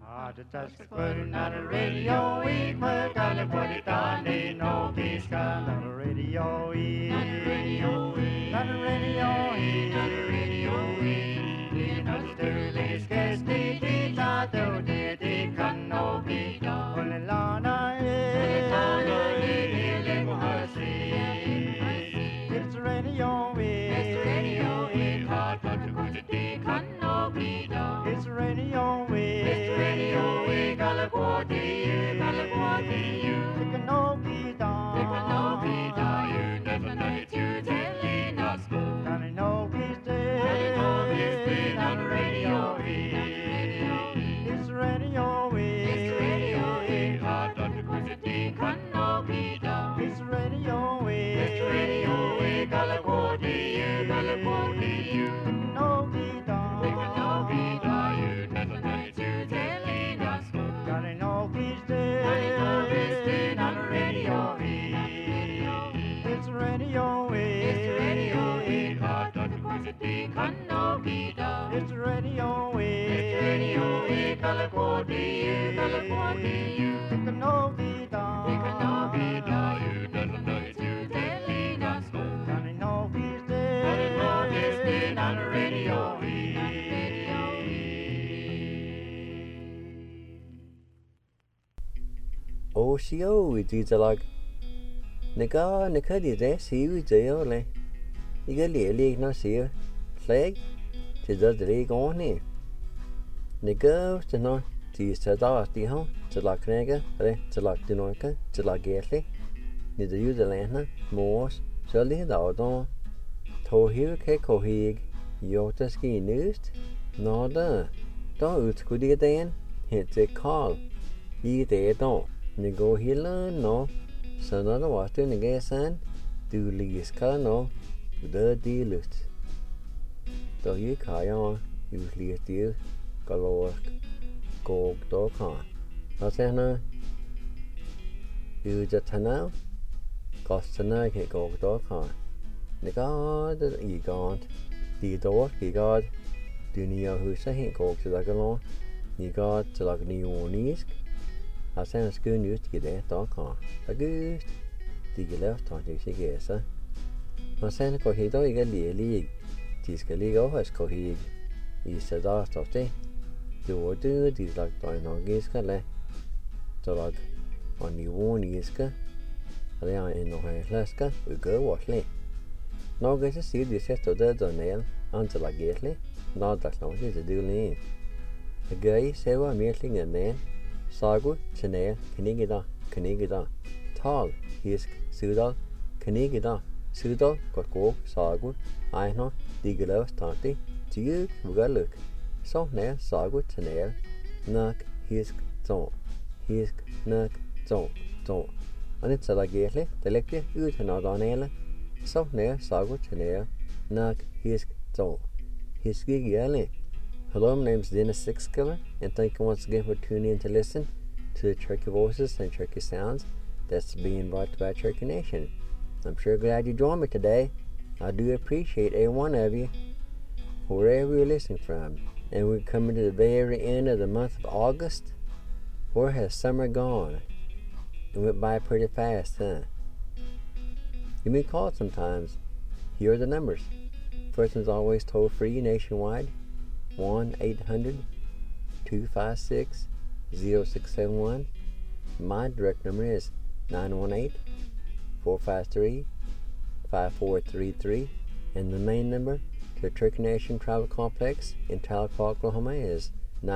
Just putting on the radio, we put on the put it on, ain't no peace on the radio, on the radio, on the radio, on the radio, in the sterling scarce the teacher do the can no be done. Only Lana it's the radio, it's the radio, hard but to go to the can no be done. It's the radio, it's the radio, we got a quarter you, it can no be done. It can no be done. You never know it, you telling us go. Can it no be still? Can it no be still on the radio? It's the radio, it's the radio, hard but to go to the can no be done. It's the radio, it's the radio, we got a quarter you, it can no be done. It can no be done. You never know it, you telling us go. Can it no be still? Can it no be still on the radio? It's the radio, it's the radio, hard but to go to the can no be done. It's the radio, it's the radio, got a quarter you, it can no be done. It can no be done. You never know it, you telling us go. Can it no be still? Can it no be still on the radio? Oshio, it is a log. Nika di de see you jail le. You get league no see you. Flag, tis the league on here. Nika, to know, tis the dog, the home, to like nega, to like the noika, to like gately. Neither you the lantern, Morse, Sully the Odon. To here keko hig, Yota ski news. No, don't could you then? Hit a call. Ye there don't. Ni go healer no. So none of what in the gas and do lease car no. The dealers. Though you carry on, usually a deal, galore, go dog on. Not saying no. You just turn out. Cost tonight can go dog on. The god, you got the door, you got. Do you know who say go to the galore? You got to like new knees. I send a school news to get that dog on. A goose. Did you left on you guess? I send a cohido, you get the league. This Galigo has cohig. He said, last of the do these like dino giska. So like on the one iska. They are in no Alaska, we go washly. Now get to see this set of the nail until I get it. Not that long is a deal. The guy said, I'm meeting a man. Sagu, Chanel, Canigida, Tall, Hisk, Sudal, Canigida, Sudal, Gorgo, Sagu, I know, Digalo, Tanti, Tig, Mugaluk. So now, Sagu, Chanel, Nak, Hisk, Zone, Hisk, Nak, Zone. And it's a lagately, the lecture, you can not on Ella. So now, Sagu, Chanel, Nak, Hisk, Zone. Hisk, Gigally. Hello, my name is Dennis Sixkiller, and thank you once again for tuning in to listen to the Cherokee Voices and Cherokee Sounds that's being brought by Cherokee Nation. I'm sure glad you joined me today. I do appreciate every one of you, wherever you're listening from. And we're coming to the very end of the month of August. Where has summer gone? It went by pretty fast, huh? You may call it sometimes. Here are the numbers. First one's always toll free nationwide. 1-800-256-0671. My direct number is 918-453-5433. And the main number to the Cherokee Nation Travel Complex in Tahlequah, Oklahoma is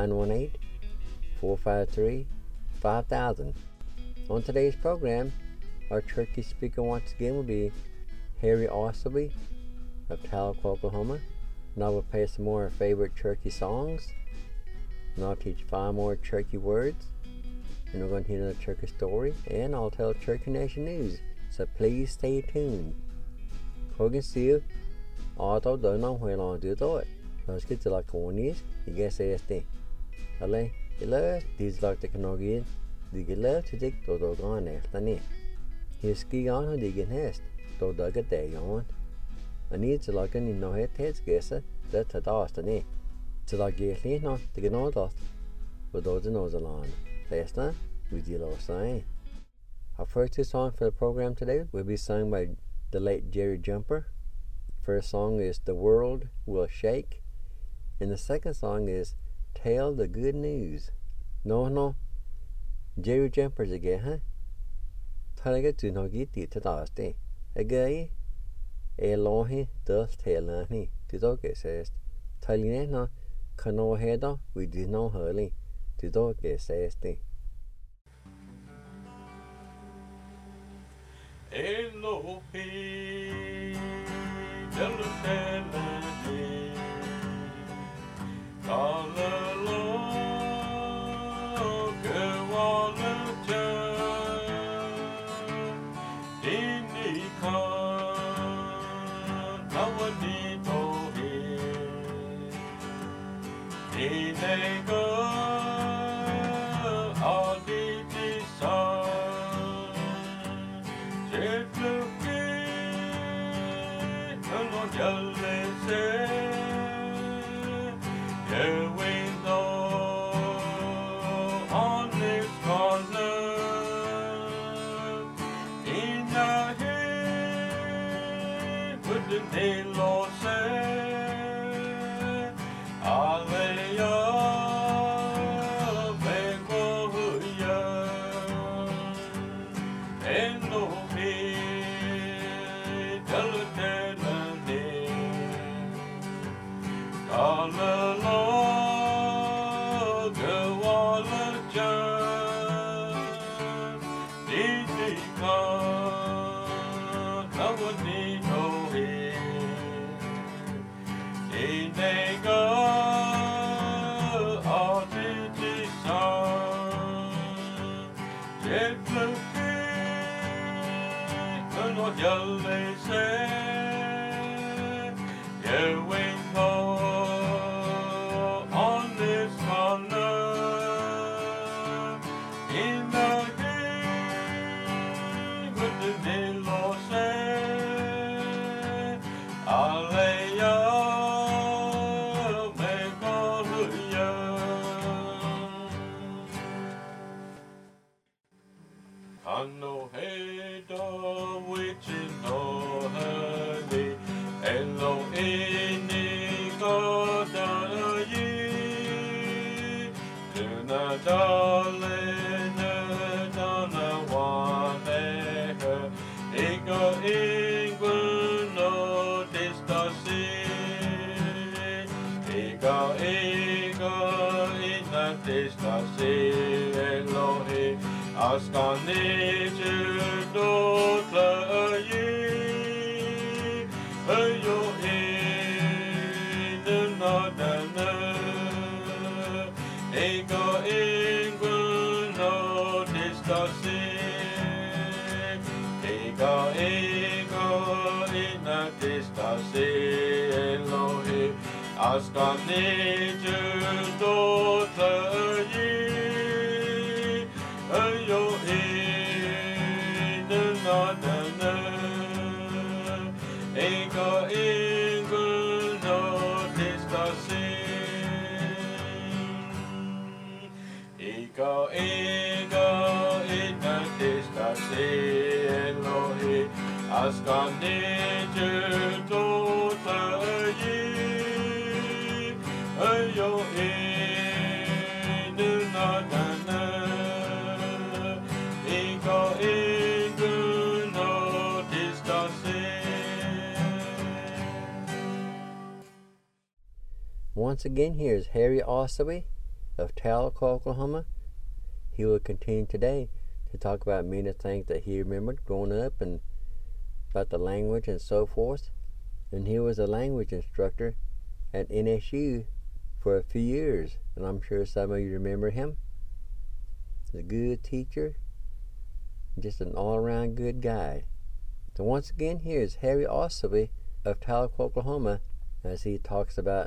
918-453-5000. On today's program, our Cherokee speaker once again will be Harry Osselby of Tahlequah, Oklahoma. And I will play some more favorite Cherokee songs. And I'll teach 5 more Cherokee words. And we're going to hear another Cherokee story. And I'll tell Cherokee Nation news. So please stay tuned. Hogan see you. Although don't know where long to do it. Let's get to like one is. You guess ASD. Hello. Hello. These like the Canadian. Do you love to take the dog on there? Here's ski on who dig in haste. Don't dug a day on. I need to log in no head heads guesser that to dust and to log get no to get no dust. with those in Ozalan. Last time, we did our sign. Our first two songs for the program today will be sung by the late Jerry Jumper. First song is The World Will Shake, and the second song is Tell the Good News. No, Jerry Jumper's again, huh? Talaga to no get it to Dusty. Again, a long does tell any to dog says. Telling no, cano head, we did no hurly to dog says. Elohim, Elohim, Hallelujah, Gewalta, Dinika, Nawaditohi, Dinego, Aditisa. Once again, here's Harry Ossaby of Talcott, Oklahoma. He will continue today to talk about many things that he remembered growing up and about the language and so forth. And he was a language instructor at NSU for a few years, and I'm sure some of you remember him. He's a good teacher, just an all-around good guy. So once again, here's Harry Ossaby of Talcott, Oklahoma, as he talks about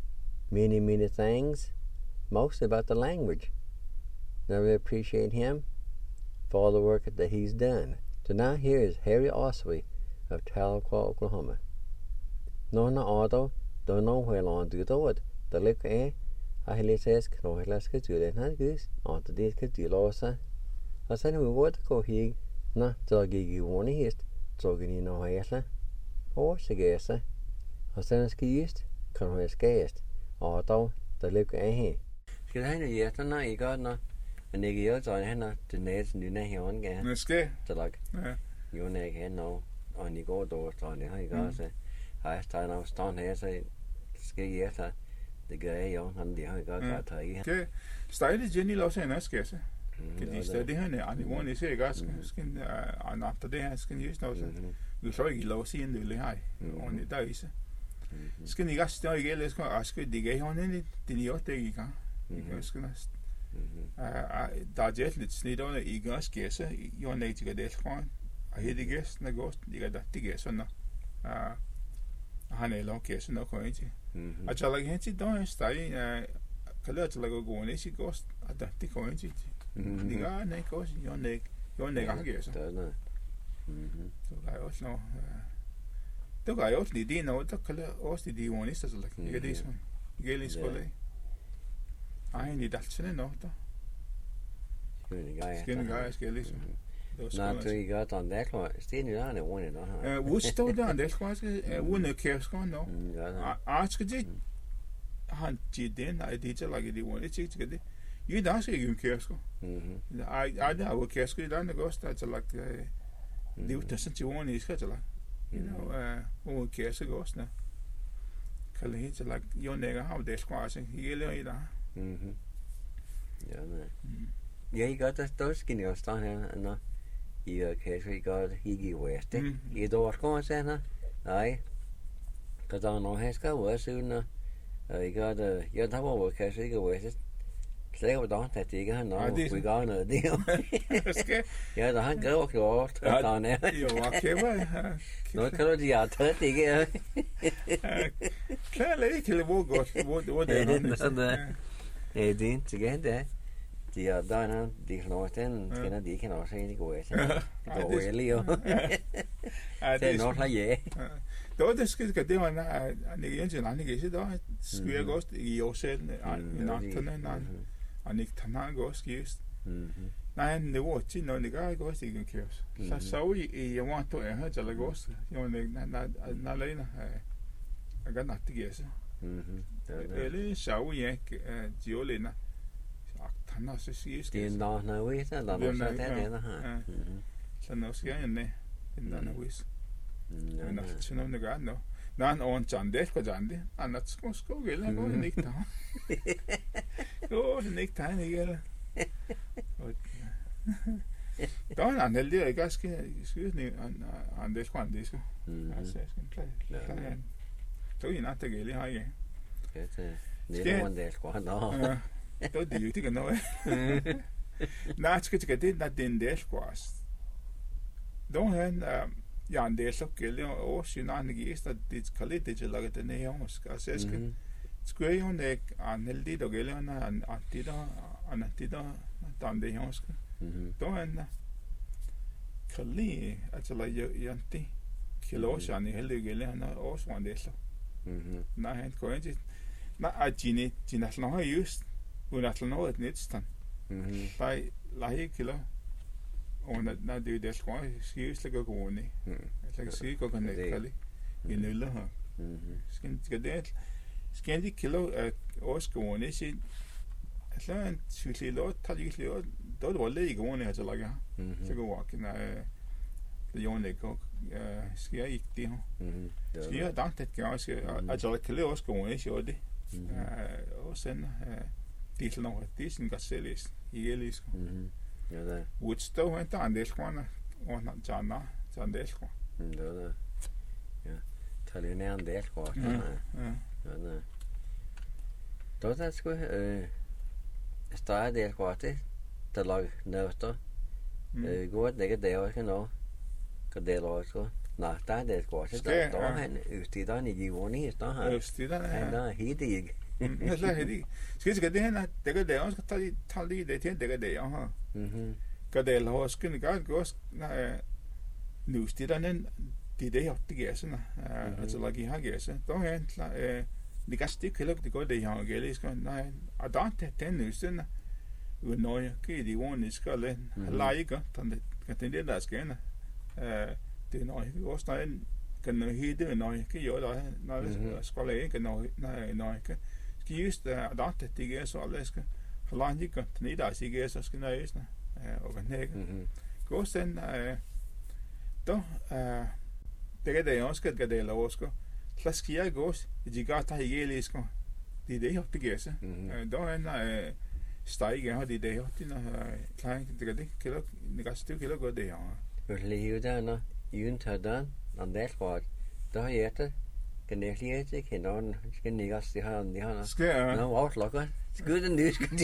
many things, mostly about the language. And I really appreciate him for all the work that he's done. So now here is Harry Ossaby of Talcott, Oklahoma. No auto, don't know where long do it. The lick ahli tæsk no hela skal du den han gis og det skal du losa og så nu godt gå hig na så gik i ordene hest så gik i no hela og så gæsa og så skal gist kan du skæst og dog der ligger af her skal han ja så nej godt nå men ikke jo så han er det næste nye her on gav Men skal. så lag Ja. jo nej han no og ni går dog så det har ikke også har stein af stand her så skal jeg så det gør jeg jo han det har ikke godt taget i Skal. Stejle Jenny Lawson er skal så. Det det her er ani one ser gas skal after det her skal just nå så. Du så ikke lov sige det her. Og det der is. Skal ni gas der ikke læs kan skal det gav han det lige også det ikke. Ikke skal næst. Der er lidt snit under i gas skal jo nej til det skal. Og det gas når går det gas sådan. Han er lov gas når går ikke. Og så lagde han til der steg kalder til at gå ned i gas at det går ikke. Det gør nej gas jo nej har gas. Så der er også noget. Det gør jo lidt det noget der kalder også de unister så lagde det så. Gælder skole. Ej ni der sådan noget der. Skal lige så. Nej, det er godt, den der klar. Sten i der er ordentligt der. Hvor står der der skal uden kæfskon nå. Skal det han den nej det så lagde det ordentligt ikke det. I der skal jo kæfskon. Ej der var kæfskon der går der så lagde det der sådan til ordentligt skal der. Hvor kæfskon også nå. Kan det så lagde jo nægger har det skal også hele i der. Ja, nej. Jeg gør det der skal jo stå her nå. I kan så godt higge west. I dår skal se her. Nej. Kan der nå her skal også under. I gør det. Jeg der var kan så ikke west. Slæg var der at det ikke han nå. Vi gør noget det. Skal. Ja, der han gør klart. Der er. Jo, okay. Nå kan du de har taget ikke. Klar ikke hvor godt. Hvor det er. Det er til gengæld. De er der nu, de kan også den, kender de kan også egentlig gå efter. Det går jo lige jo. Det er nok der ja. Det skal det var ikke en anden gæst der. Skulle jeg godt i år selv natten og ikke tanne godt gæst. Nej, det var til når det gør godt ikke kæft. Så jeg var to jeg har så godt. Jeg var alene. Jeg kan ikke gæst. Eller så jeg Giolina. Han har så siger det er nok noget der der så der her. Så nu skal jeg ned. Den der vis. Men når så når det gør nu. Når han on Jande på Jande, han skal gælde gå den ikke der. Jo, den ikke der ikke. Der er en heldig ikke skal skyde han det skal det skal. Altså skal klar. Så i nat det gælder her ja. Det er det skal han da. Det er det ikke noget. Nej, skal det den der squash. Då han ja en del så gælder og synan gæst at det kan lidt det lage den her måske. Så skal jo ikke anelde det gælder en det der det her måske. Då han kan lige altså lage det kilosjan i hele gælder han også en del så. Nej, han går ikke. Nej, at Gini har just unatlno noget næsten. Bei lahe kilo. Og når det er det skal skive gå ned. Jeg skal gå kan ikke kalde. I nølle her. Skal det kilo også gå ned sin. Altså en sygelig lot, tager lige lidt. Det var lidt gå ned til lage. Så gå walk når det jo ikke skal jeg ikke det her. Skal jeg danke det kan også altså kilo også gå ned så det. Og sen det er noget det er sådan godt selv i elsk. Ja da. Woodstow han der en del skåne og Janna sådan del skåne. Ja da. Ja. Tager nær en del skåne. Ja da. Der skal starte del skåne. Der lag næste. Godt det kan det også nå. Kan det også. Nej, der er det skåne. Der er han østideren i Givoni der har. Østideren han der helt ikke. Skal det her det kan det også tage lige det til det kan det ja. Kan det lade os kunne godt nu stiger den det her det gør sådan altså lagi har gør så då er Ni gastik kelok de gode ja geliska na adante tenusna unoy ke di one skale laiga tan det der skena det noy også na kan hede noy ke jo da na skole ke noy ke skist adante tige så alleska laiga tan der sige så skal na isna og nega gosen to det er også skal det la også klaskia gos de gata higelisko det har begæse der en steige har det har din klein det kilo negativ kilo går det jo lige der når uden tadan og det sport der er det kan det lige ikke kan nogen skal nigas det har skal nå outlook skal det nyt skal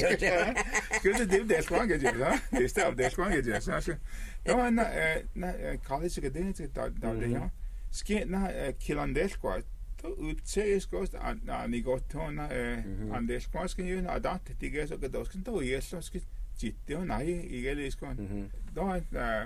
det sprang jeg ja det står det sprang jeg så der en college skal det der det skal na kilandelsko utsees kost ni gotona andelsko skal jo adapte det så kan det også då er så skal jitte og nej igelisko der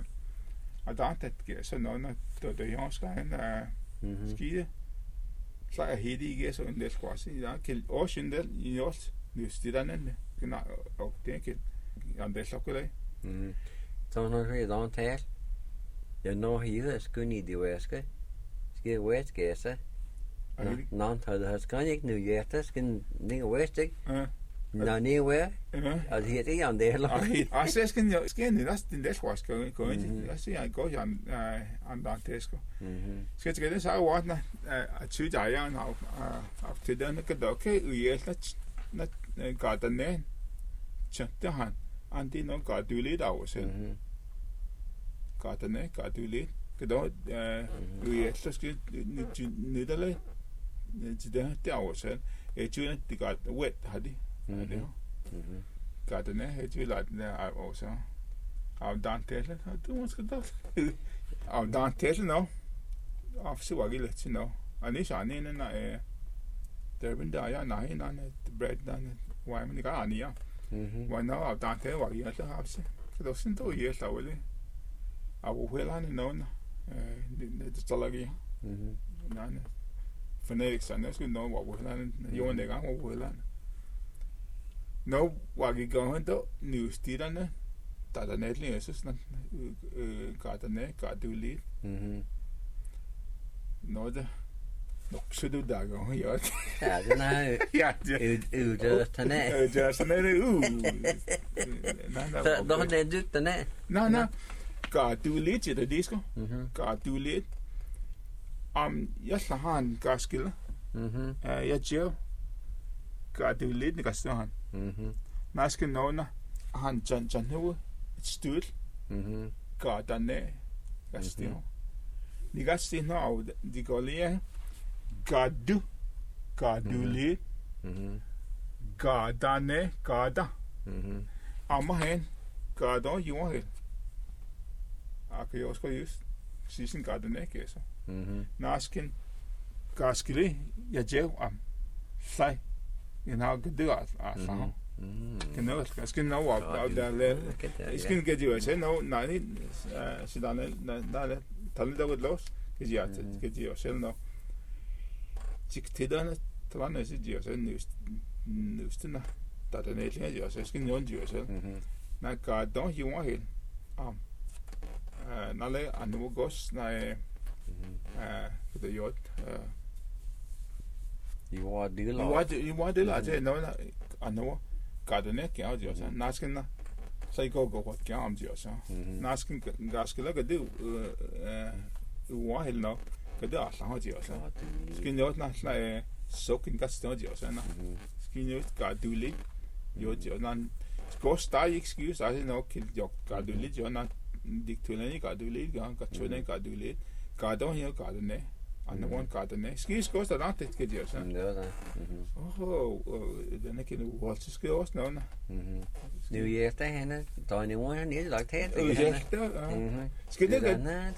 adapte så når det jo skal en skide så er helt ikke så en del skosse ja kan også en del i også nystiderne kan og det kan andelsko så når vi er der til jeg når hider skal i det væske skal væske non har det skal ikke nu hjerte skal ikke væske nå anywhere altså det er en del og så skal det den der skosse gå ind jeg siger jeg går jeg andelsko skal det så ordne at ty der er og til den kan dog kan hjælpe na gardene chatte han andi no gardulit også gardene gardulit kan dog hjælpe skal nedale til det også jeg det godt wet har de det gardene har jo ladet også af dantelle du måske dog af dantelle no af så var det til no anis anene na der bin der ja nej nej bread dan why man ga ania why no af dantelle var jeg så har så det sådan to years der vel af uhelane no det stalagia nej Phoenix så skal no var uhelane jo en gang var uhelane no var vi going to newstiderne der netlig så sådan gardene gardulit no det nok så du der går ja den er ja det den er just sådan der det den er nej gardulit det disco gardulit jeg så har en gaskil jeg gør gardulit det gaster han Maske nona han jan nu et stud gardane gastio ni gastino au di golia gardulit gardane garda amma hen garda jo akio skal just season gardane kesa nasken gaskili jeg jev am sai in how good do I Genau, es genau auf der ich kann get you say no nein sie dann da tal da wird los get you say no sich tidan dran ist die so nicht na da der nicht ja so skin non die so na ka don't you want him na le anu gos na the yacht you want det la no anu gardene kan jo så nasken na så går godt kan om jo så nasken gaske la det uahel no kan det også har jo så skin jo na så kan gas jo så na skin jo gardulit jo na gos der excuse altså no kan jo gardulit jo na diktuleni gardulit gang katune gardulit gardon jo gardene and one gardene skis gos der not det kan jo så den er kan jo også skal også nå nu efter hende der er nogen han er lagt her skal det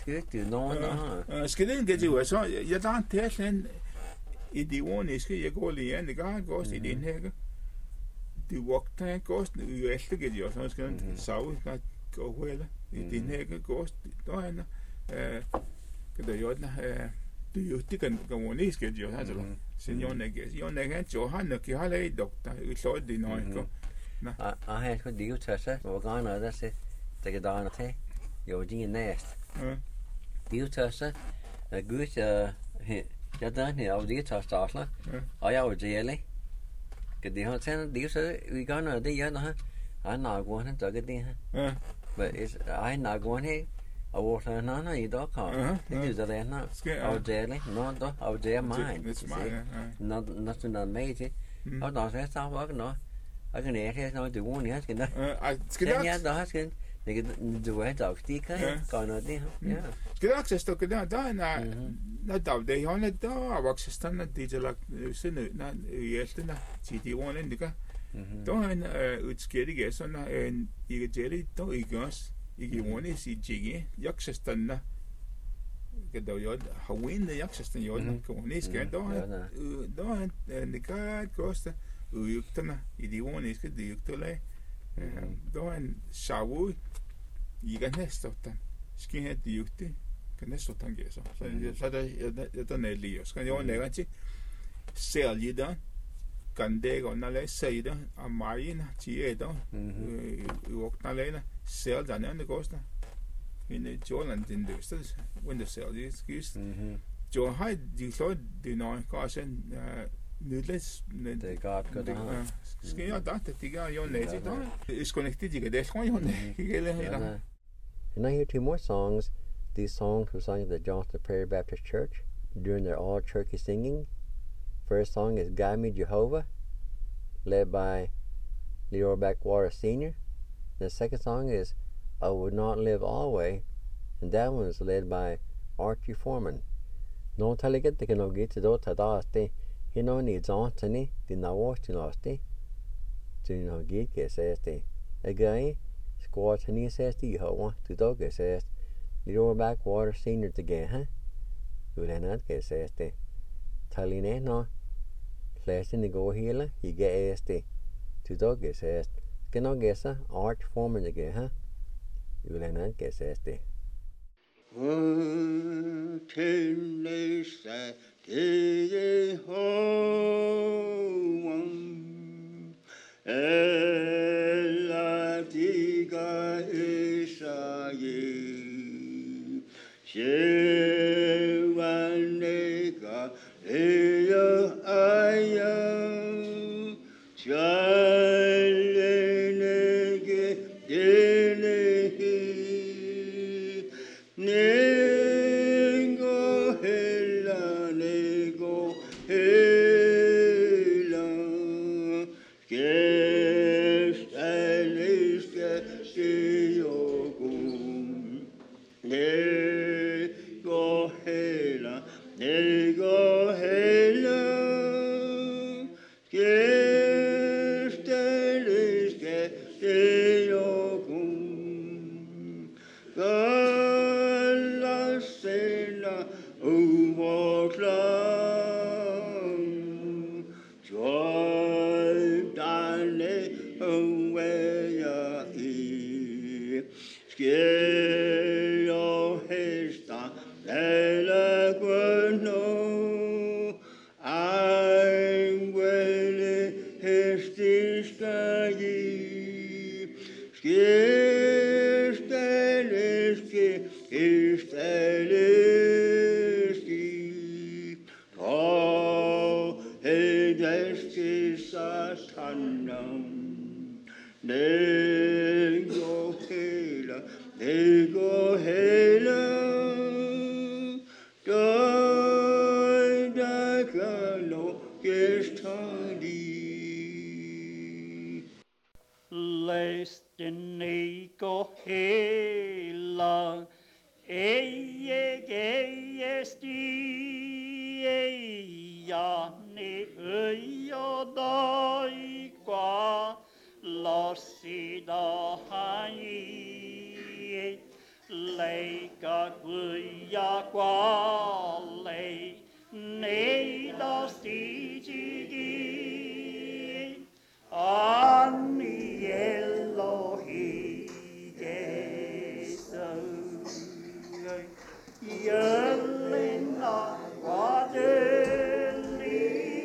skal det get jo så jeg der til sådan i de ordene skal jeg gå lige ind det gang gos i den her det vogter gos nu efter get jo så skal sove gå hele i den her gos der er kan der jo det kan gå ned skal jo altså Sen yon nege Johan no ki hale dokta so di no ko. I had good deal to say, or gone or that's it. Take it down a you're doing nest. Deal to say, a good, you're done here, I'll deal to start. I would jelly. Get the hotel, deal to we gonna the other. I'm not going to get in. But it's I not going here. I walk on no, you don't come. It is there now. I was jelly, no, I was there mine. It's mine. Nothing amazing. I don't say stop working, no. I can hear no the one yes can I yeah the husband they get the way dog stick kan not yeah Gedak sto gedak da na da de hon da avak stan na dijelak sin na yelte na ti one indika då han utskedig så na en I jelly då igos igi one si jigi yak stan na gedo yod hawin de yak stan yod ko ni ska då han nika kosta uyuktana idiwon iske diyuktole doan shawu iganestotan skinhe diyukti kanestotan geso så der nedlios kan jo legachi selida kandego nale seida amaina tieda uoktale sel danne gosta in Joland in the window cell is used jo hai di so di no kasen Nydles det godt skal jeg da det gør jo næste da connected ikke det skal jo ikke And I hear two more songs. These songs were sung at the Johnston Prairie Baptist Church during their all-turkey singing. First song is Guide Me Jehovah, led by Leroy Backwater Sr. The second song is I Would Not Live Always, and that one is led by Archie Foreman. No taliget they can get to do tadaste. He no needs on to ni, did not watch to lost it. To no get says the a guy squad to ni says the ho to dog says Leroy Backwater Senior to get, huh? You then not get says the Taline no flash in the go healer, he get ASD to dog says can no guess Arch Foreman again, huh? You then not get says the Kille hoan ella diga isaye shewanega eya aya chalenege delehi Yelling, what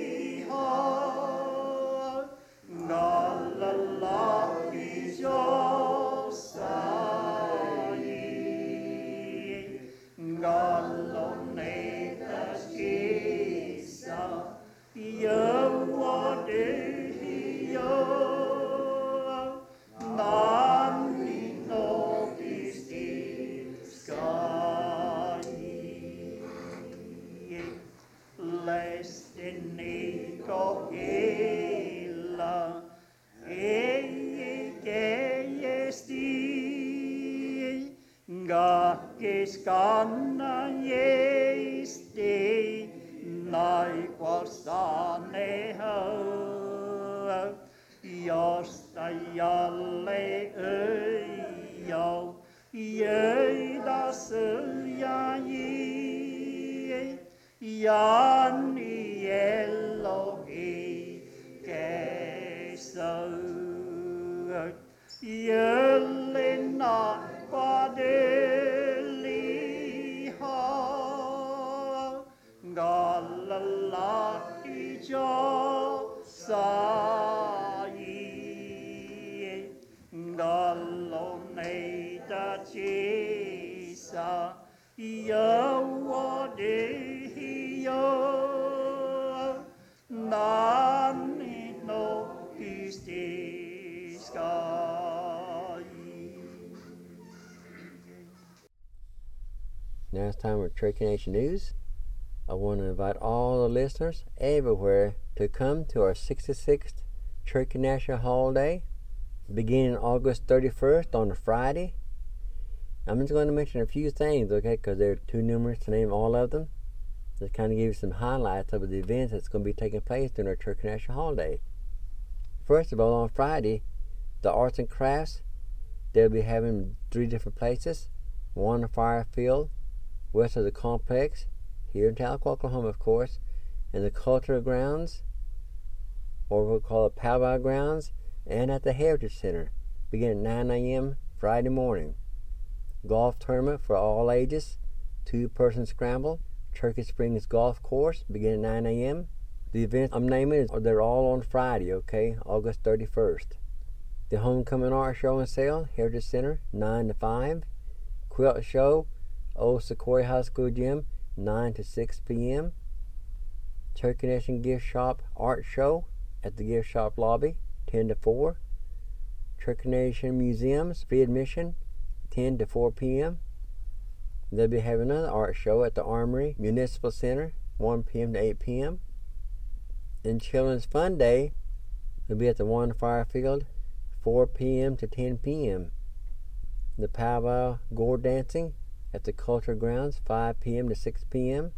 Giskana yesti nai kwasane ho yosta yalle yo ye das ya yi yani Elohi keso yelena padeli ha galala jo sai galone da chisa yo de yo nani no isti sky. Now it's time for Cherokee Nation News. I want to invite all the listeners everywhere to come to our 66th Cherokee National Holiday, beginning August 31st on a Friday. I'm just going to mention a few things, okay, because they're too numerous to name all of them. Just kind of give you some highlights of the events that's going to be taking place during our Cherokee National Holiday. First of all, on Friday, the arts and crafts, they'll be having 3 different places. One on Firefield, west of the complex, here in Tahlequah, Oklahoma, of course, and the Cultural Grounds, or we'll call it Powwow Grounds, and at the Heritage Center, beginning at 9 a.m. Friday morning. Golf tournament for all ages, 2-person scramble, Turkey Springs Golf Course, beginning at 9 a.m. The events I'm naming, they're all on Friday, okay, August 31st. The Homecoming Art Show and Sale, Heritage Center, 9 to 5. Quilt Show, Old Sequoia High School Gym, 9 to 6 p.m. Cherokee Nation Gift Shop Art Show at the Gift Shop Lobby, 10 to 4. Cherokee Nation Museums, free admission, 10 to 4 p.m. They'll be having another art show at the Armory Municipal Center, 1 p.m. to 8 p.m. And Children's Fun Day will be at the One Firefield, 4 p.m. to 10 p.m. The Powwow Gore Dancing at the Culture Grounds, 5 p.m. to 6 p.m.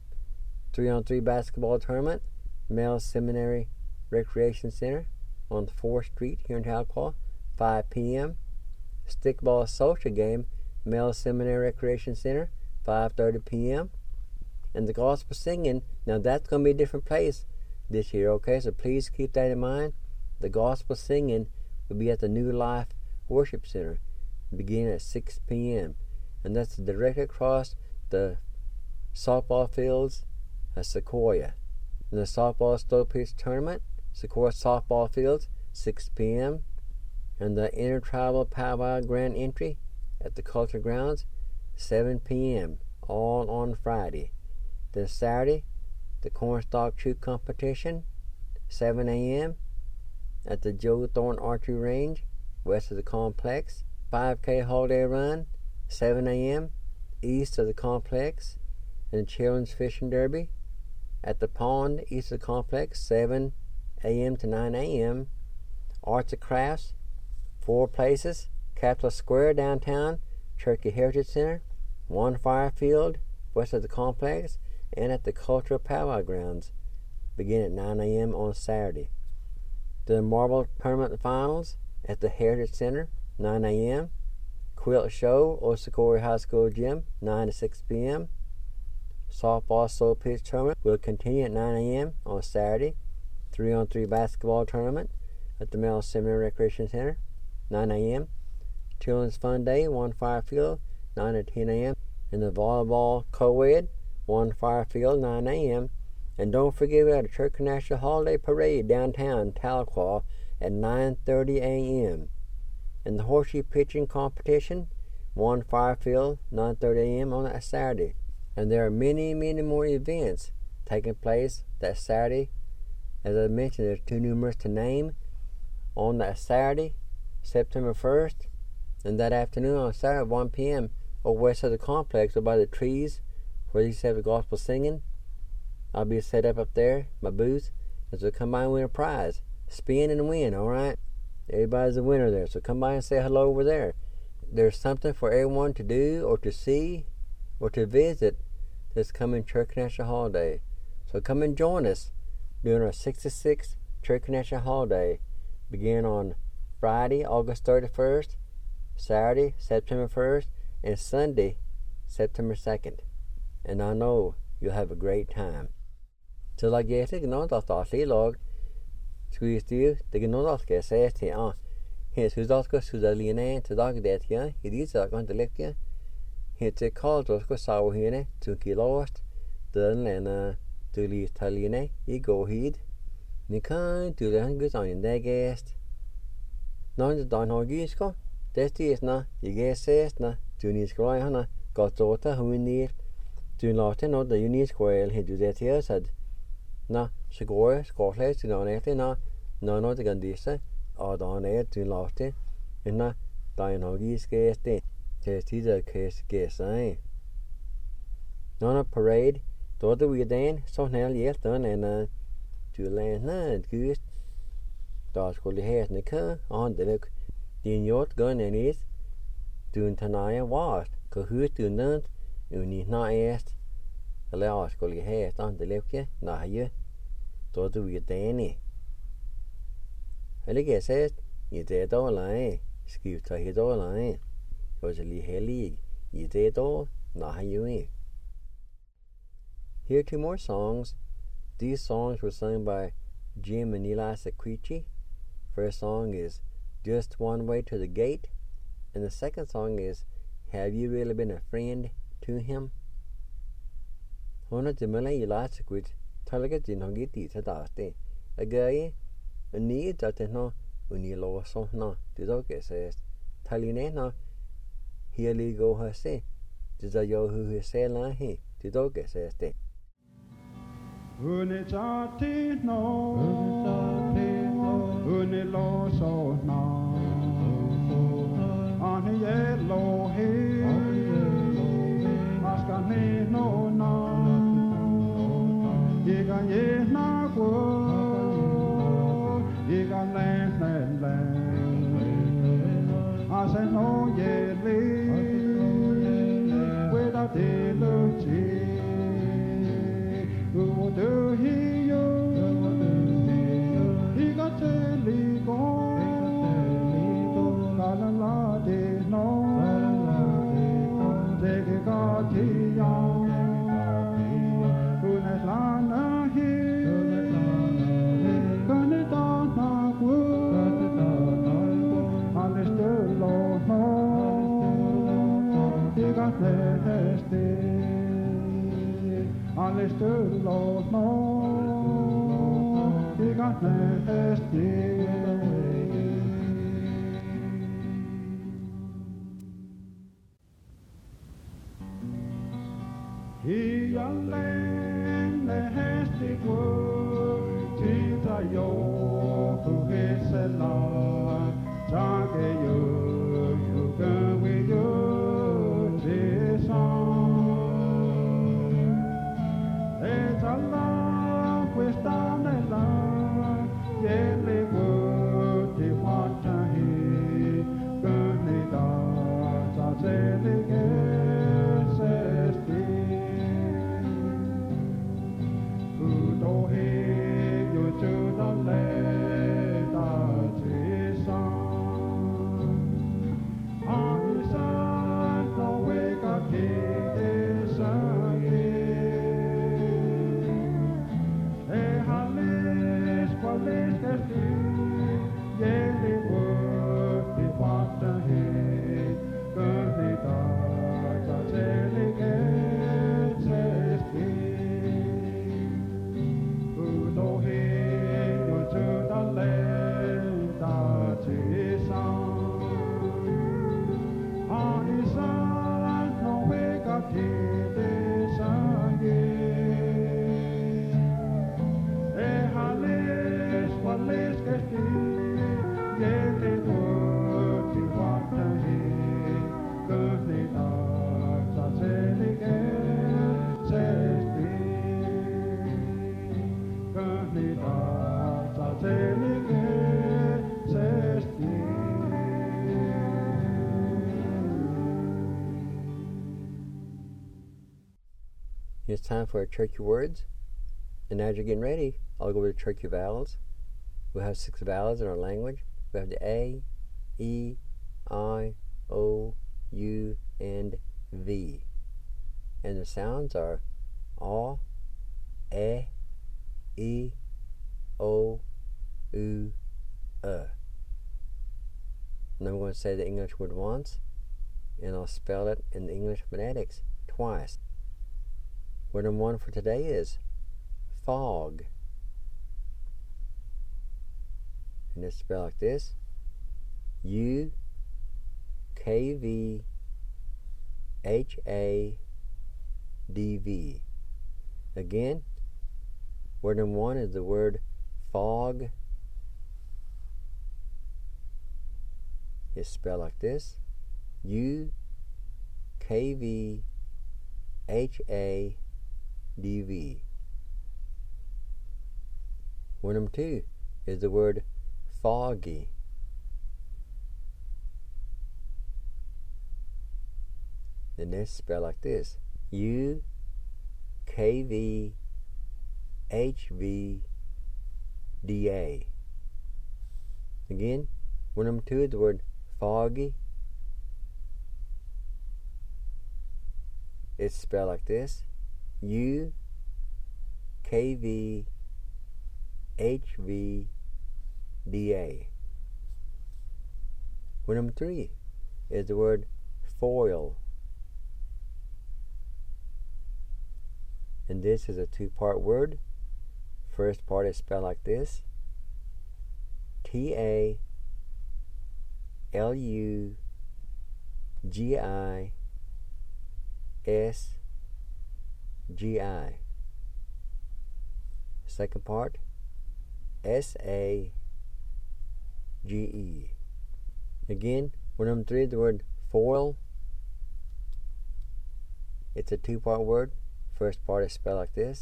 3-on-3 basketball tournament, Male Seminary Recreation Center on 4th Street here in Tahlequah, 5 p.m. Stickball Social Game, Male Seminary Recreation Center, 5:30 p.m. And the gospel singing, now that's going to be a different place this year, okay? So please keep that in mind. The gospel singing will be at the New Life Worship Center, beginning at 6 p.m. And that's directly across the softball fields at Sequoia. And the softball slow pitch tournament, Sequoia softball fields, 6 p.m. And the Intertribal Powwow Grand Entry at the Culture Grounds, 7 p.m., all on Friday. Then Saturday, the Cornstalk Chew Competition, 7 a.m. at the Joe Thorne Archery Range, west of the complex. 5K Holiday Run, 7 a.m., east of the complex. And the Children's Fishing Derby at the pond, east of the complex, 7 a.m. to 9 a.m. Arts and Crafts, 4 places: Capitol Square downtown, Cherokee Heritage Center, One Firefield, west of the complex, and at the Cultural Powwow Grounds, beginning at 9 a.m. on Saturday. The Marble Tournament Finals at the Heritage Center, 9 a.m. Quilt Show, Old Sequoia High School Gym, 9 to 6 p.m. Softball Slow Pitch Tournament will continue at 9 a.m. on Saturday. 3-on-3 Basketball Tournament at the Male Seminary Recreation Center, 9 a.m. Children's Fun Day, One Firefield, 9 to 10 a.m. And the Volleyball Co-Ed, One Firefield, 9 a.m. And don't forget about the Cherokee National Holiday Parade downtown Tahlequah at 9:30 a.m. And the Horseshoe Pitching Competition, One Firefield, 9:30 a.m. on that Saturday. And there are many, many more events taking place that Saturday. As I mentioned, there's too numerous to name. On that Saturday, September 1st, and that afternoon on Saturday at 1 p.m. over west of the complex, or by the trees where they used to have the gospel singing, I'll be set up there, my booth, and so come by and win a prize. Spin and win, alright? Everybody's a winner there, so come by and say hello over there. There's something for everyone to do or to see or to visit this coming Church Connection holiday. So come and join us during our 66th Church Connection holiday, beginning on Friday, August 31st, Saturday, September 1st, and Sunday, September 2nd. And I know you'll have a great time. So like you think no that log squeeze you the no that get say here's who's that go to the line to dog that here it is going to lick you. It's a call to go saw here to get lost then and to leave Taline you go heed. You can't do the hungers on in their guest. None the don hoggies go. That's is na you guess says na to need cry hana got daughter who need to not know the you need square he do that here said na så går jeg skortlæs til nogen efter når det kan disse og der er til lofte en der er nok i skæste til tider kan skæse når parade der vi den så nær hjælp den en til land gys der skulle have en kø og det din jord gun en is du tanaya was kan høre du ned uni næst eller skulle have den det løkke nej Todo vi dani. Helige says, you did all lie. Skiv to his all lie. Was a lee helig. You did all, nah you ain't. Here are 2 more songs. These songs were sung by Jim and Eli Sequici. First song is Just One Way to the Gate. And the second song is Have You Really Been a Friend to Him? One of the Malay Eli Sequici. Talaga din hongi ti ta daste agaye ani ta te no uni lo so na ti do ke se taline na hiali go ha se ti da yo hu se la hi ti do ke se te uni cha ti no uni lo so na ani ye lo he askane no na Iga ye na go, iga le. I say no ye le, without the luchi. Who do he yo? Iga teli go, la de no, de ga ti ya. Lana here, gonna donna wood, understood Lord no, he got nasty, understood Lord no, he got nasty. He young Hestig word, Tita yo, who is a lot, Tage you can with you, this on. It's a love, we stand a love, yelly word, the one time, gurney dogs, I say the guess, Oh, It's time for our tricky words. And as you're getting ready, I'll go over the tricky vowels. We'll have 6 vowels in our language. We have the A, E, I, O, U, and V. And the sounds are A, E, O, U, And I'm going to say the English word once, and I'll spell it in the English phonetics twice. Word number 1 for today is fog. And it's spelled like this: U-K-V-H-A-D-V. Again, word number 1 is the word fog. It's spelled like this: U-K-V-H-A-D-V. Word number 2 is the word foggy. And it's spelled like this: U-K-V-H-V-D-A. Again, word number 2 is the word foggy. It's spelled like this: U-K-V-H-V-D-A. Word number 3 is the word foil. And this is a 2-part word. First part is spelled like this: T-A-L-U-G-I-S-G-I. Second part, S-A-G-E. Again, word number 3 is the word foil. It's a 2-part word. First part is spelled like this: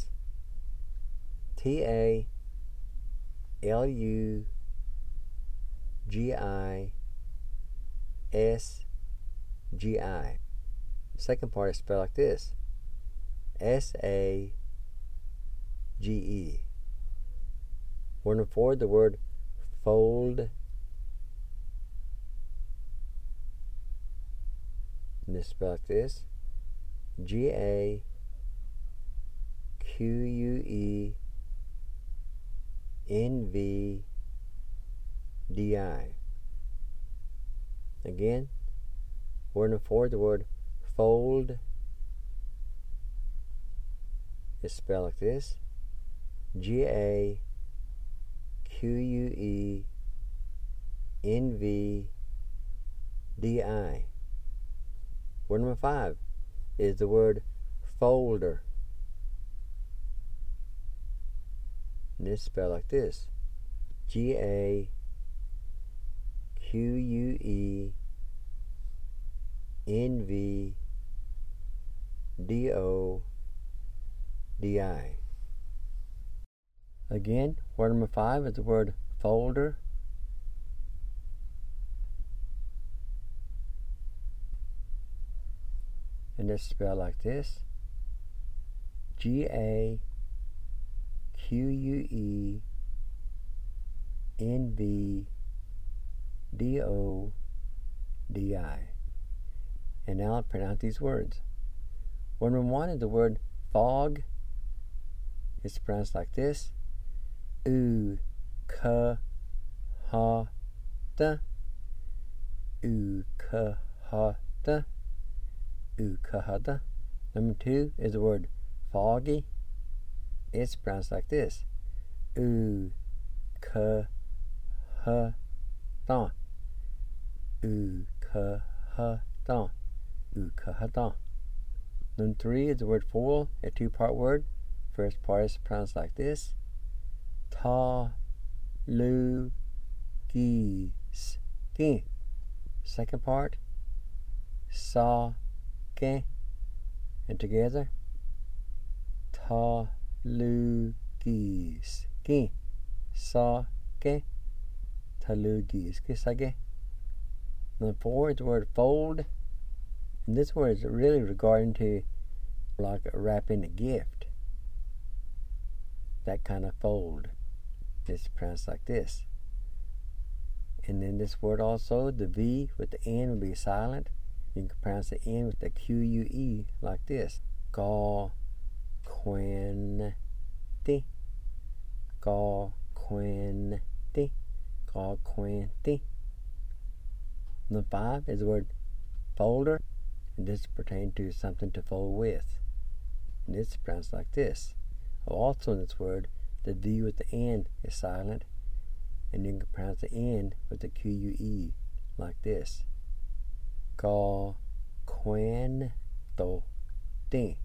T-A-L-U-G-I-S-G-I. Second part is spelled like this: S-A-G-E. Word number 4, the word fold. And it's spelled like this: G-A-Q-U-E-N-V-D-I. Again, word number 4, the word fold is spelled like this: G-A-Q-U-E-N-V-D-I. Word number 5 is the word folder. And it's spelled like this: G-A-Q-U-E-N-V-D-O-D-I. Again, word number 5 is the word folder. And it's spelled like this: G-A-Q-U-E-N-V-D-O-D-I. And now I'll pronounce these words. Word number 1 is the word fog. It's pronounced like this: U-K-H-A-D, U-K-H-A-D, U-K-H-A-D. Number 2 is the word foggy. It's pronounced like this: U-K-H-A-D, U-K-H-A-D, U-K-H-A-D. Number 3 is the word foil, a 2-part word. First part is pronounced like this: Ta-lu-gi-ski. Second part, sa-ke. And together, ta-lu-gi-ski, sa-ke, ta-lu-gi-ski, sa-ke. Number 4 is the word fold. And this word is really regarding to like wrapping a gift. That kind of fold. It's pronounced like this. And then this word also, the V with the N will be silent. You can pronounce the N with the Q-U-E like this. Ga, quen, ti. Ga, quen, ti. Ga, quen, ti. Number 5 is the word folder. And this pertains to something to fold with. And it's pronounced like this. Also in this word, the V with the N is silent. And you can pronounce the N with the Q-U-E like this. Ga, quen, to, ti.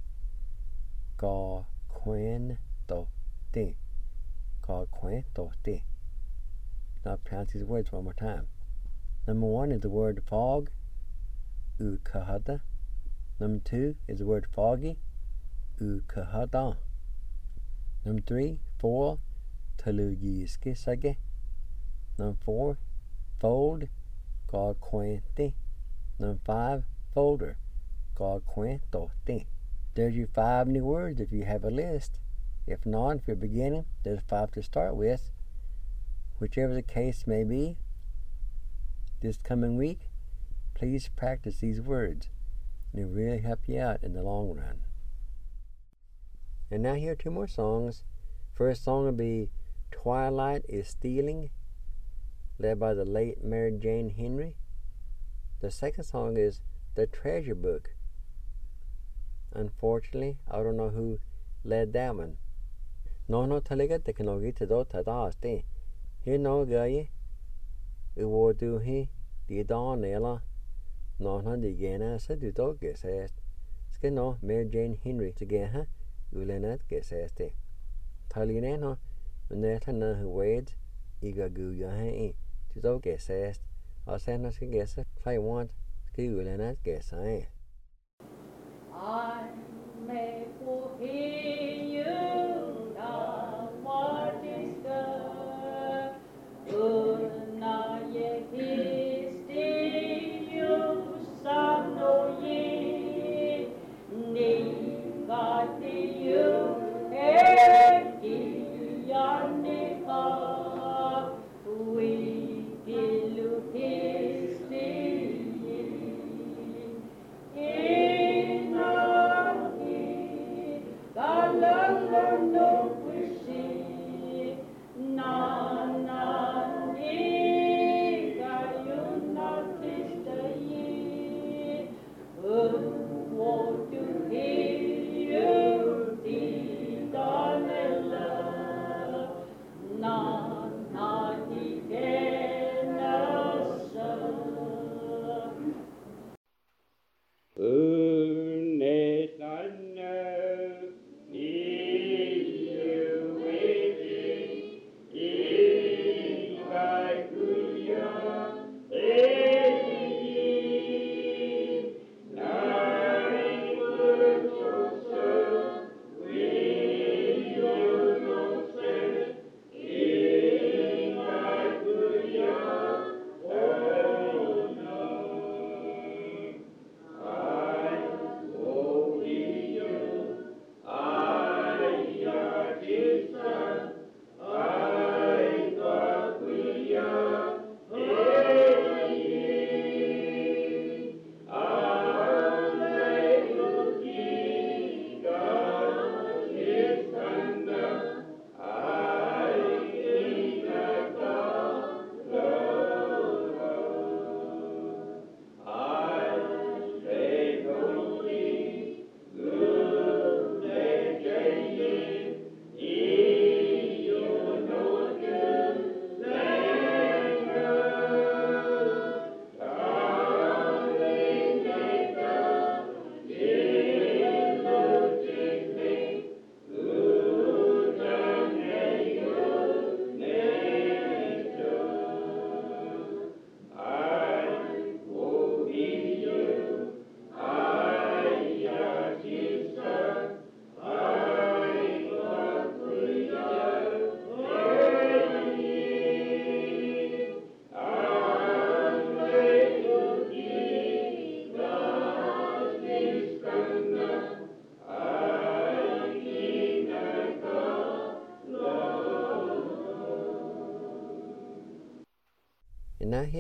Ga, quen, to, ti. Ga, quen, to, ti. Now I'll pronounce these words one more time. Number 1 is the word fog, u kahada. Number 2 is the word foggy, u kahada. Number 3, foil, talugiske sage. Number 4, fold, ga quente. Number 5, folder, ga quentote. There's your 5 new words if you have a list. If not, if you're beginning, there's 5 to start with. Whichever the case may be, this coming week, please practice these words. It'll really help you out in the long run. And now here are 2 more songs. First song will be Twilight is Stealing, led by the late Mary Jane Henry. The second song is The Treasure Book. Unfortunately, I don't know who led that one. No taliga teknologi tado tadaste. Here no guy. Uwodu he di donela. No di gena sa du do gesest. Skeno Mary Jane Henry togeha ulenat geseste. Taline no neta na wades iga guya he to do gesest. Asena ske gesa play want ske ulenat gesa. I may hear you now, what is the good night, you son of ye, need God you, we will his in the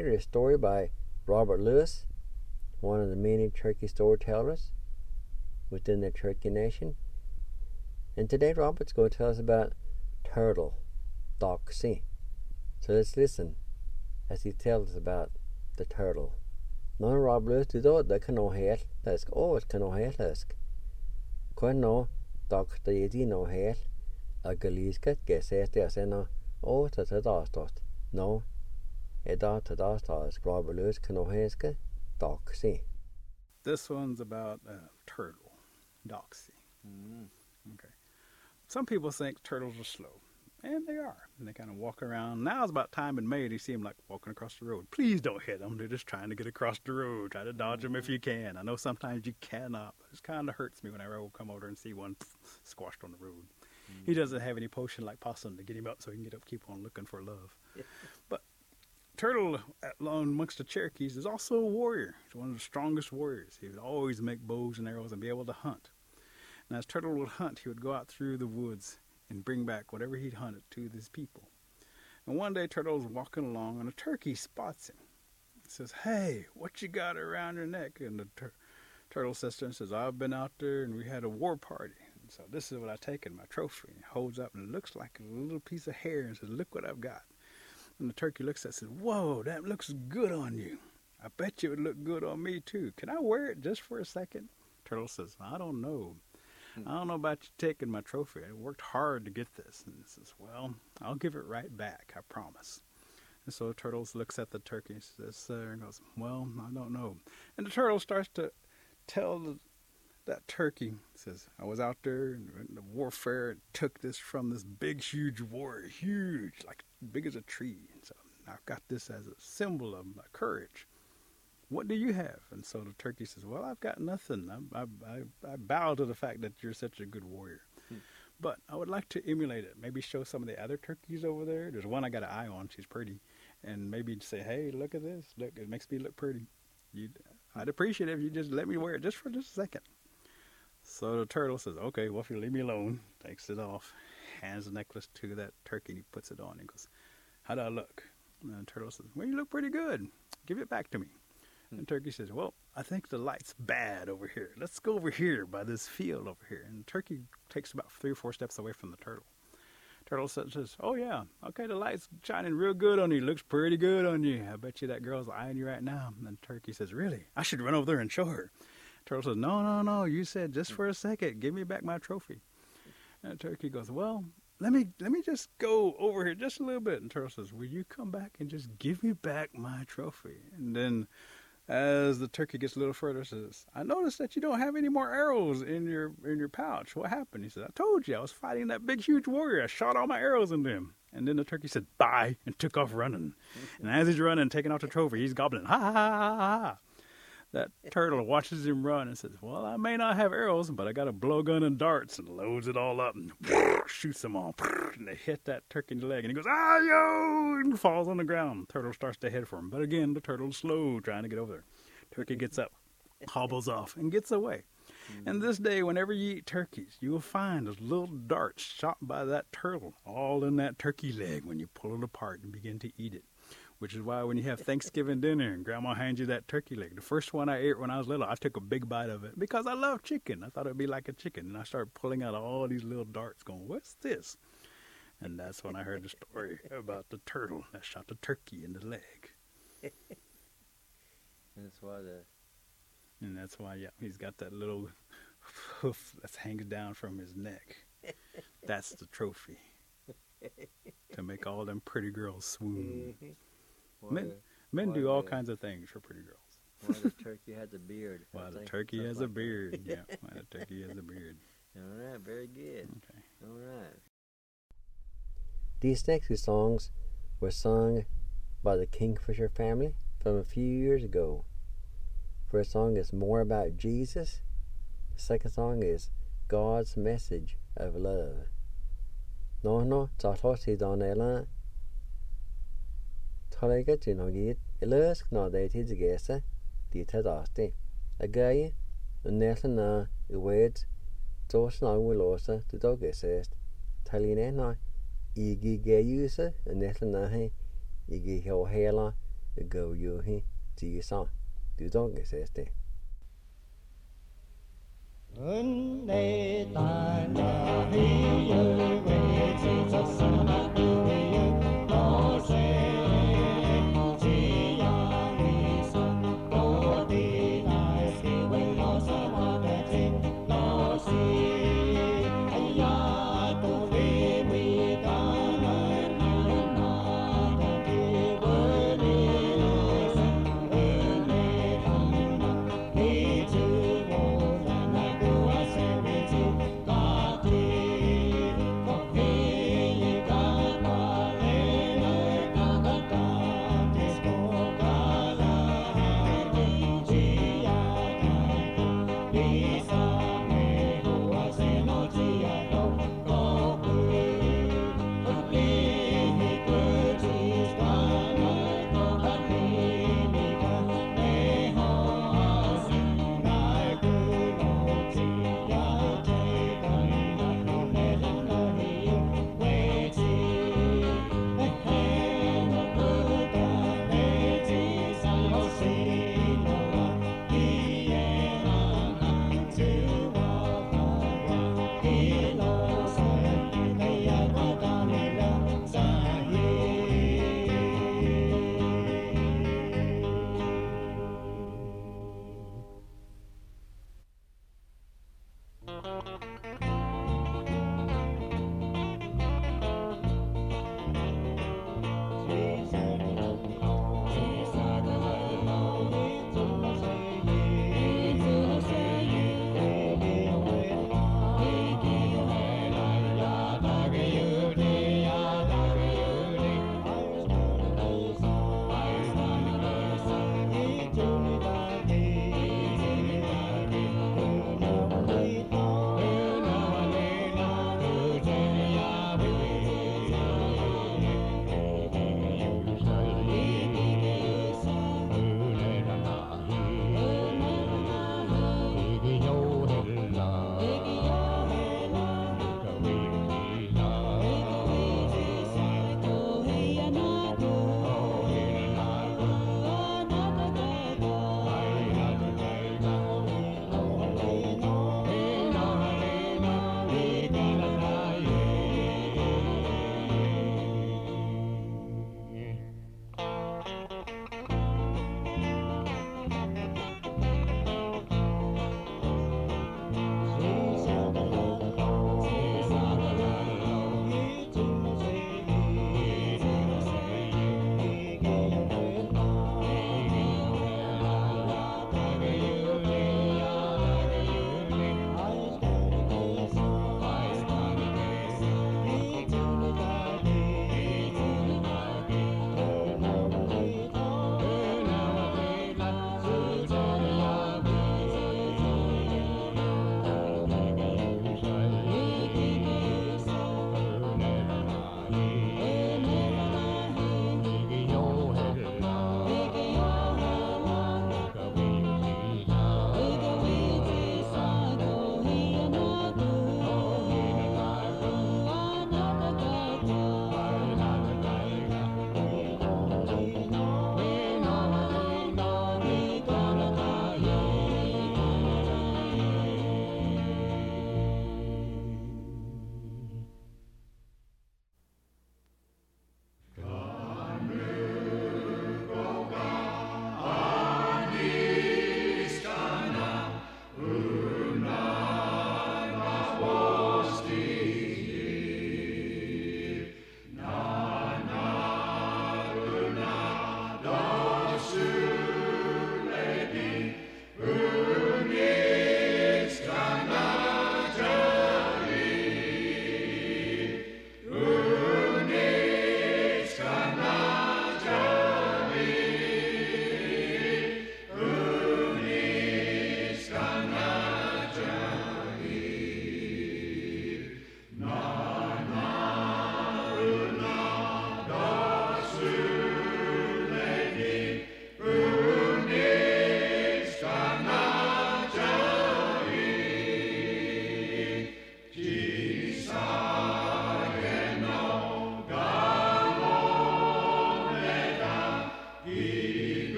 hear a story by Robert Lewis, one of the many turkey storytellers within the Turkey Nation. And today Robert's going to tell us about turtle, Doxy. So let's listen as he tells us about the turtle. Nå Robert Lewis, du da, det kan nå helt løsk, det kan nå helt løsk. Hva nå, Doxy er de nå helt, galisket, gesest det seg nå, til dagstått. Nå, da til dagstått, Robert Lewis kan nå heske, Doxy. This one's about a turtle, Doxy. Okay. Some people think turtles are slow, and they are. And they kind of walk around. Now it's about time in May, they see them like walking across the road. Please don't hit them. They're just trying to get across the road. Try to dodge them if you can. I know sometimes you cannot, but it kind of hurts me when I come over and see one squashed on the road. He doesn't have any potion like Possum to get him up so he can get up, keep on looking for love. But turtle, amongst the Cherokees, is also a warrior. He's one of the strongest warriors. He would always make bows and arrows and be able to hunt. And as Turtle would hunt, he would go out through the woods and bring back whatever he'd hunted to his people. And one day Turtle was walking along and a turkey spots him. He says, "Hey, what you got around your neck?" And the turtle says to him, "I've been out there and we had a war party. And so this is what I take in my trophy." And he holds up and it looks like a little piece of hair and says, "Look what I've got." And the turkey looks at it and says, "Whoa, that looks good on you. I bet you it would look good on me too. Can I wear it just for a second?" Turtle says, "I don't know. I don't know about you taking my trophy. I worked hard to get this." And he says, "Well, I'll give it right back, I promise." And so the turtle looks at the turkey and says, and goes, "Well, I don't know." And the turtle starts to tell that turkey, says, "I was out there in the warfare and took this from this big, huge warrior, huge, like big as a tree. And so I've got this as a symbol of my courage. What do you have?" And so the turkey says, "Well, I've got nothing. I bow to the fact that you're such a good warrior. But I would like to emulate it. Maybe show some of the other turkeys over there. There's one I got an eye on. She's pretty. And maybe say, hey, look at this. Look, it makes me look pretty. I'd appreciate it if you just let me wear it just for a second." So the turtle says, "Okay, well, if you leave me alone," takes it off, hands the necklace to that turkey, and he puts it on. He goes, "How do I look?" And the turtle says, "Well, you look pretty good. Give it back to me." And turkey says, "Well, I think the light's bad over here. Let's go over here by this field over here." And turkey takes about 3 or 4 steps away from the turtle. Turtle says, "Oh, yeah, okay, the light's shining real good on you. Looks pretty good on you. I bet you that girl's eyeing you right now." And turkey says, "Really? I should run over there and show her." Turtle says, No. You said just for a second. Give me back my trophy." And turkey goes, "Well, let me just go over here just a little bit." And turtle says, "Will you come back and just give me back my trophy?" And then as the turkey gets a little further, says, "I noticed that you don't have any more arrows in your pouch. What happened?" He said, "I told you I was fighting that big, huge warrior. I shot all my arrows into him." And then the turkey said, "Bye," and took off running. And as he's running, taking off the trophy, he's gobbling, "Ha, ha, ha, ha, ha." That turtle watches him run and says, "Well, I may not have arrows, but I got a blowgun and darts," and loads it all up and shoots them all. And they hit that turkey in the leg, and he goes, "Ah, yo!" and falls on the ground. Turtle starts to head for him. But again, the turtle's slow trying to get over there. Turkey gets up, hobbles off, and gets away. And this day, whenever you eat turkeys, you will find those little darts shot by that turtle all in that turkey leg when you pull it apart and begin to eat it. Which is why when you have Thanksgiving dinner and Grandma hands you that turkey leg, the first one I ate when I was little, I took a big bite of it because I love chicken. I thought it would be like a chicken. And I started pulling out all these little darts going, "What's this?" And that's when I heard the story about the turtle that shot the turkey in the leg. And that's why, yeah, he's got that little hoof that's hanging down from his neck. That's the trophy. To make all them pretty girls swoon. Men do all kinds of things for pretty girls. Why the turkey has a beard. Why the turkey has a beard. Yeah, why the turkey has a beard. All right, very good. Okay. All right. These next 2 songs were sung by the Kingfisher family from a few years ago. First song is More About Jesus. The second song is God's Message of Love. No, Tahlosi Donella. Talaga Jinogit, Elusk no de Tizagesa, Dita Dasti. A gay, and Nelana, the words, Dawson Willosa, the dog assist. Talinena, Igi Gayusa, and Nelanahe, Igi Hohela, go you he chỉ xong tự do cái sẽ thế vấn đề ta là đi về chỉ cho sân bạc về nó sẽ chỉ là đi sân có đi lại khi về nó sẽ hoa đẹp trên nó sẽ ai ya tu đi mi ta nơi nơi mà ta đi với đi nó sẽ về thăm đi chữ vô là I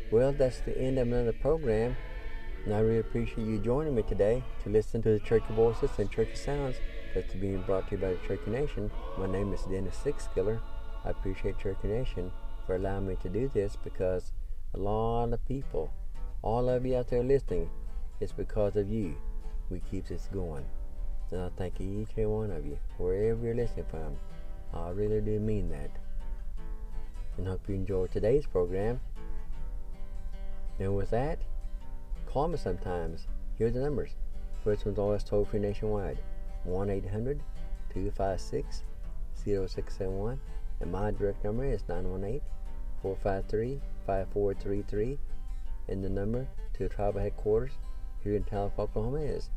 Well, that's the end of another program, and I really appreciate you joining me today to listen to the Cherokee Voices and Cherokee Sounds that's being brought to you by the Cherokee Nation. My name is Dennis Sixskiller. I appreciate Cherokee Nation for allowing me to do this, because a lot of people, all of you out there listening, it's because of you we keep this going. And I thank each and every one of you, wherever you're listening from. I really do mean that. And hope you enjoyed today's program. And with that, call me sometimes. Here are the numbers. First one's always toll-free nationwide. 1-800-256-0671. And my direct number is 918-453-5433. And the number to the tribal headquarters here in Tahlequah, Oklahoma is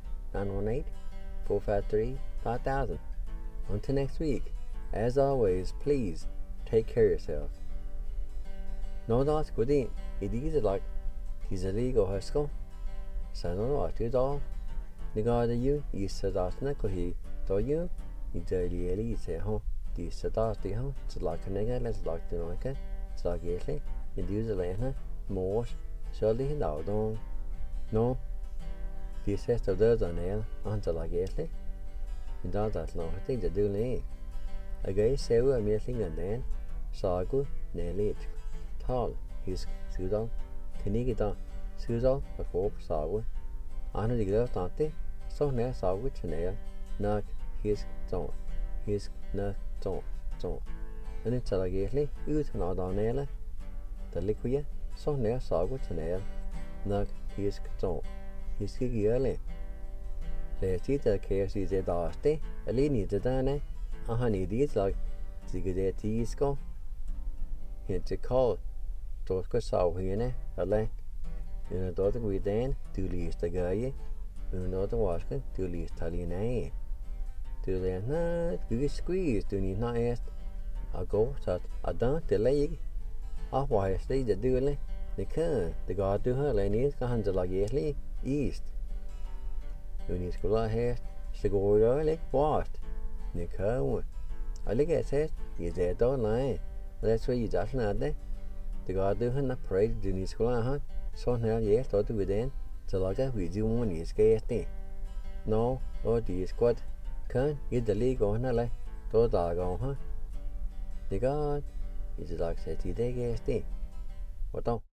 918-453-5000. Until next week, as always, please take care of yourself. No, that's good. It is like he's a legal hustle. So no, I do all. The guy that you is the last night he told you. He's a really say, huh? This the last day, huh? It's like a nigga, let's like the like it. It's like yesterday. You do the land, more. Surely he don't. No. This is the other nail until like yesterday. You don't that long. I think they do lay. A guy say we're missing and then saw good, nearly tall. He's Sudan. Can you get on? Susan, a hope saw. I know the girl tante. So near saw with Chanel. Knock his zone. His knock zone. And it's like yesterday. You turn out on nail. The liquid. So near saw with Chanel. Knock his zone. His girl. Let's see the case is a dusty. A lady to done. A honey deeds like the good teas go. Hint a call. Don't go saw here, a leg. You know, daughter we then to least the guy. You know, the washer to least Italian. To the not good squeeze, do need not ask. I go, so I don't delay. I why stay the duel. The can, the god to her, and is going to like east. You need to go ahead, she go early, what? The car, I look at it, is there don't lie. That's where you just not there. The god do her not parade, do need to go on. So now, yes, thought to within, so like that we do one is getting. No, or the squad can't get the league on a like, to dog on her. The god is like said, they get what don't.